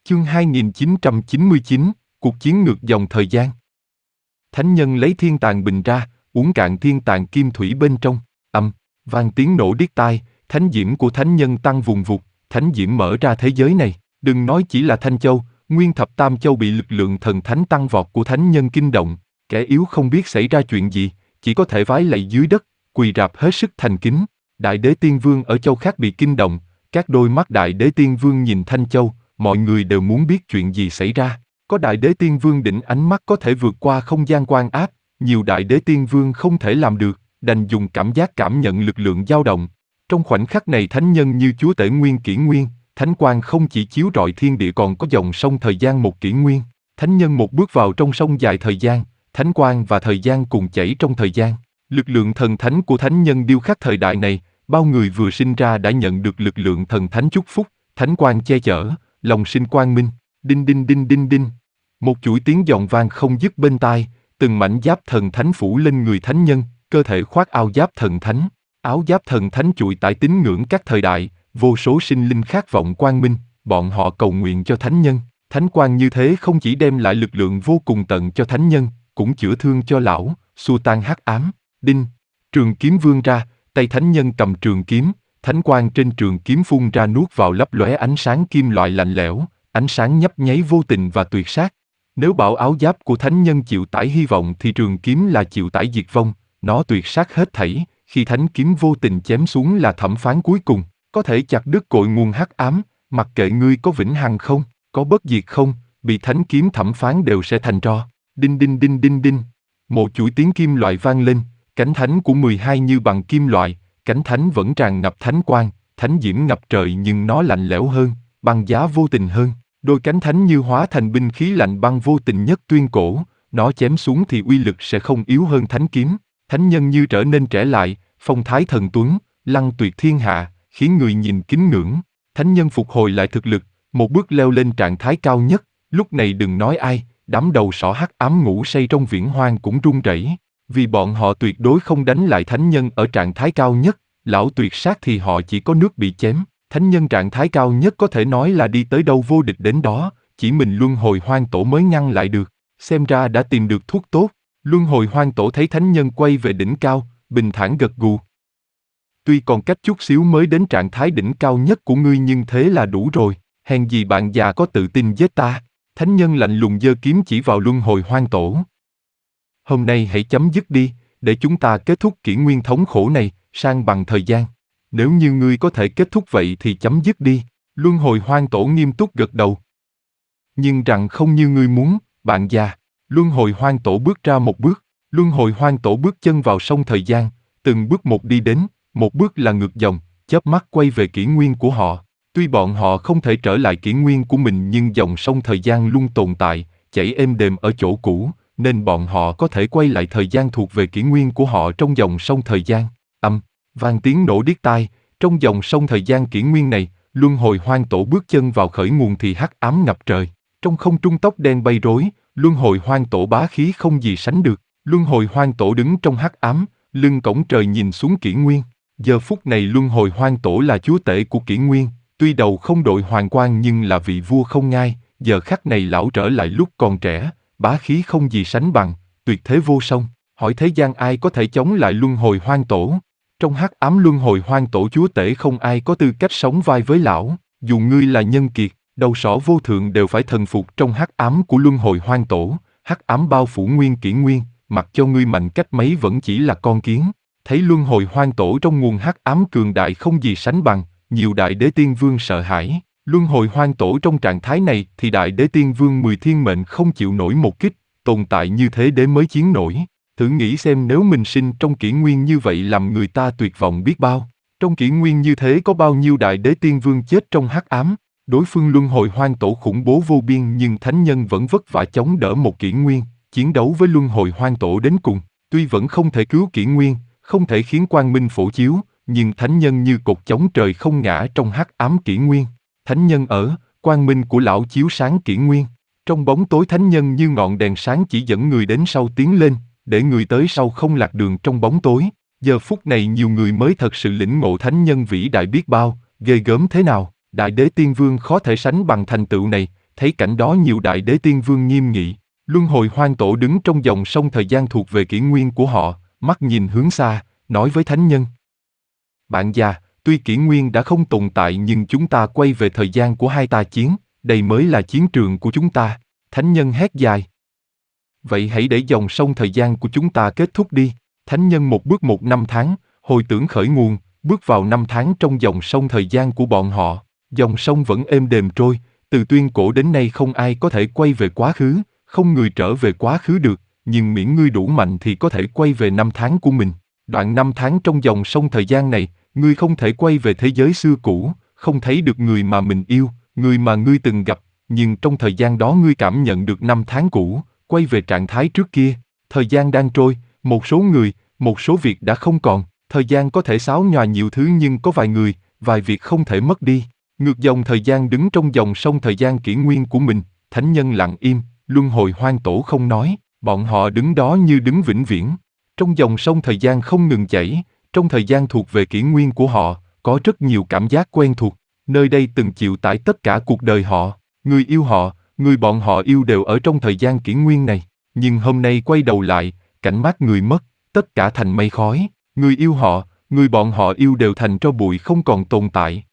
Chương 2999, cuộc chiến ngược dòng thời gian. Thánh nhân lấy thiên tàng bình ra, uống cạn thiên tàng kim thủy bên trong, vang tiếng nổ điếc tai, thánh diễm của thánh nhân tăng vùng vụt, thánh diễm mở ra thế giới này. Đừng nói chỉ là Thanh Châu, nguyên thập tam châu bị lực lượng thần thánh tăng vọt của thánh nhân kinh động, kẻ yếu không biết xảy ra chuyện gì, chỉ có thể vái lạy dưới đất, quỳ rạp hết sức thành kính. Đại đế tiên vương ở châu khác bị kinh động, các đôi mắt đại đế tiên vương nhìn Thanh Châu, mọi người đều muốn biết chuyện gì xảy ra. Có đại đế tiên vương đỉnh ánh mắt có thể vượt qua không gian quan áp, nhiều đại đế tiên vương không thể làm được, đành dùng cảm giác cảm nhận lực lượng dao động. Trong khoảnh khắc này thánh nhân như chúa tể nguyên kỷ nguyên, thánh quang không chỉ chiếu rọi thiên địa còn có dòng sông thời gian một kỷ nguyên. Thánh nhân một bước vào trong sông dài thời gian, thánh quang và thời gian cùng chảy trong thời gian. Lực lượng thần thánh của thánh nhân điêu khắc thời đại này, bao người vừa sinh ra đã nhận được lực lượng thần thánh chúc phúc, thánh quang che chở, lòng sinh quang minh. Đinh đinh đinh đinh đinh. Một chuỗi tiếng giòn vang không dứt bên tai, từng mảnh giáp thần thánh phủ lên người thánh nhân, cơ thể khoác áo giáp thần thánh. Áo giáp thần thánh chuỗi tải tín ngưỡng các thời đại, vô số sinh linh khát vọng quang minh, bọn họ cầu nguyện cho thánh nhân. Thánh quang như thế không chỉ đem lại lực lượng vô cùng tận cho thánh nhân, cũng chữa thương cho lão, xua tan hắc ám. Đinh. Trường kiếm vươn ra, tay thánh nhân cầm trường kiếm, thánh quang trên trường kiếm phun ra nuốt vào lấp lóe ánh sáng kim loại lạnh lẽo, ánh sáng nhấp nháy vô tình và tuyệt sát. Nếu bảo áo giáp của thánh nhân chịu tải hy vọng thì trường kiếm là chịu tải diệt vong, nó tuyệt sát hết thảy, khi thánh kiếm vô tình chém xuống là thẩm phán cuối cùng, có thể chặt đứt cội nguồn hắc ám, mặc kệ ngươi có vĩnh hằng không, có bất diệt không, bị thánh kiếm thẩm phán đều sẽ thành tro. Đinh đinh đinh đinh đinh. Một chuỗi tiếng kim loại vang lên, cánh thánh của 12 như bằng kim loại, cánh thánh vẫn tràn ngập thánh quang, thánh diễm ngập trời nhưng nó lạnh lẽo hơn, băng giá vô tình hơn. Đôi cánh thánh như hóa thành binh khí lạnh băng vô tình nhất tuyên cổ, nó chém xuống thì uy lực sẽ không yếu hơn thánh kiếm. Thánh nhân như trở nên trẻ lại, phong thái thần tuấn, lăng tuyệt thiên hạ, khiến người nhìn kính ngưỡng. Thánh nhân phục hồi lại thực lực, một bước leo lên trạng thái cao nhất, lúc này đừng nói ai, đám đầu sỏ hắc ám ngủ say trong viễn hoang cũng run rẩy, vì bọn họ tuyệt đối không đánh lại thánh nhân ở trạng thái cao nhất, lão tuyệt sát thì họ chỉ có nước bị chém. Thánh nhân trạng thái cao nhất có thể nói là đi tới đâu vô địch đến đó, chỉ mình luân hồi hoang tổ mới ngăn lại được. Xem ra đã tìm được thuốc tốt. Luân hồi hoang tổ thấy thánh nhân quay về đỉnh cao, bình thản gật gù. Tuy còn cách chút xíu mới đến trạng thái đỉnh cao nhất của ngươi nhưng thế là đủ rồi, hèn gì bạn già có tự tin giết ta. Thánh nhân lạnh lùng giơ kiếm chỉ vào luân hồi hoang tổ. Hôm nay hãy chấm dứt đi, để chúng ta kết thúc kỷ nguyên thống khổ này, sang bằng thời gian. Nếu như ngươi có thể kết thúc vậy thì chấm dứt đi. Luân hồi hoang tổ nghiêm túc gật đầu. Nhưng rằng không như ngươi muốn, bạn già. Luân hồi hoang tổ bước ra một bước. Luân hồi hoang tổ bước chân vào sông thời gian, từng bước một đi đến, một bước là ngược dòng, chớp mắt quay về kỷ nguyên của họ. Tuy bọn họ không thể trở lại kỷ nguyên của mình nhưng dòng sông thời gian luôn tồn tại, chảy êm đềm ở chỗ cũ, nên bọn họ có thể quay lại thời gian thuộc về kỷ nguyên của họ trong dòng sông thời gian. Vang tiếng nổ điếc tai, trong dòng sông thời gian kỷ nguyên này, luân hồi hoang tổ bước chân vào khởi nguồn thì hắc ám ngập trời. Trong không trung tóc đen bay rối, luân hồi hoang tổ bá khí không gì sánh được. Luân hồi hoang tổ đứng trong hắc ám, lưng cổng trời nhìn xuống kỷ nguyên. Giờ phút này luân hồi hoang tổ là chúa tể của kỷ nguyên, tuy đầu không đội hoàng quan nhưng là vị vua không ngai. Giờ khắc này lão trở lại lúc còn trẻ, bá khí không gì sánh bằng, tuyệt thế vô song. Hỏi thế gian ai có thể chống lại luân hồi hoang tổ? Trong hắc ám luân hồi hoang tổ chúa tể không ai có tư cách sống vai với lão, dù ngươi là nhân kiệt, đầu sỏ vô thượng đều phải thần phục trong hắc ám của luân hồi hoang tổ. Hắc ám bao phủ nguyên kỷ nguyên, mặc cho ngươi mạnh cách mấy vẫn chỉ là con kiến. Thấy luân hồi hoang tổ trong nguồn hắc ám cường đại không gì sánh bằng, nhiều đại đế tiên vương sợ hãi. Luân hồi hoang tổ trong trạng thái này thì đại đế tiên vương 10 thiên mệnh không chịu nổi một kích, tồn tại như thế đế mới chiến nổi. Thử nghĩ xem nếu mình sinh trong kỷ nguyên như vậy làm người ta tuyệt vọng biết bao. Trong kỷ nguyên như thế có bao nhiêu đại đế tiên vương chết trong hắc ám. Đối phương luân hồi hoang tổ khủng bố vô biên nhưng thánh nhân vẫn vất vả chống đỡ một kỷ nguyên, chiến đấu với luân hồi hoang tổ đến cùng. Tuy vẫn không thể cứu kỷ nguyên, không thể khiến quang minh phổ chiếu, nhưng thánh nhân như cột chống trời không ngã trong hắc ám kỷ nguyên. Thánh nhân ở, quang minh của lão chiếu sáng kỷ nguyên. Trong bóng tối thánh nhân như ngọn đèn sáng chỉ dẫn người đến sau tiến lên, để người tới sau không lạc đường trong bóng tối. Giờ phút này nhiều người mới thật sự lĩnh ngộ thánh nhân vĩ đại biết bao, ghê gớm thế nào. Đại đế tiên vương khó thể sánh bằng thành tựu này, Thấy cảnh đó nhiều đại đế tiên vương nghiêm nghị. Luân hồi hoang tổ đứng trong dòng sông thời gian thuộc về kỷ nguyên của họ, mắt nhìn hướng xa, nói với thánh nhân. Bạn già, tuy kỷ nguyên đã không tồn tại nhưng chúng ta quay về thời gian của hai ta chiến, đây mới là chiến trường của chúng ta. Thánh nhân hét dài. Vậy hãy để dòng sông thời gian của chúng ta kết thúc đi. Thánh nhân một bước một năm tháng, hồi tưởng khởi nguồn, bước vào năm tháng trong dòng sông thời gian của bọn họ. Dòng sông vẫn êm đềm trôi, từ tuyên cổ đến nay không ai có thể quay về quá khứ, không người trở về quá khứ được, nhưng miễn ngươi đủ mạnh thì có thể quay về năm tháng của mình. Đoạn năm tháng trong dòng sông thời gian này, ngươi không thể quay về thế giới xưa cũ, không thấy được người mà mình yêu, người mà ngươi từng gặp, nhưng trong thời gian đó ngươi cảm nhận được năm tháng cũ, quay về trạng thái trước kia. Thời gian đang trôi, một số người, một số việc đã không còn, thời gian có thể xáo nhòa nhiều thứ nhưng có vài người, vài việc không thể mất đi. Ngược dòng thời gian đứng trong dòng sông thời gian kỷ nguyên của mình, thánh nhân lặng im, luân hồi hoang tổ không nói, bọn họ đứng đó như đứng vĩnh viễn. Trong dòng sông thời gian không ngừng chảy, trong thời gian thuộc về kỷ nguyên của họ, có rất nhiều cảm giác quen thuộc, nơi đây từng chịu tải tất cả cuộc đời họ, người yêu họ, người bọn họ yêu đều ở trong thời gian kỷ nguyên này, nhưng hôm nay quay đầu lại, cảnh mắt người mất, tất cả thành mây khói, người yêu họ, người bọn họ yêu đều thành tro bụi không còn tồn tại.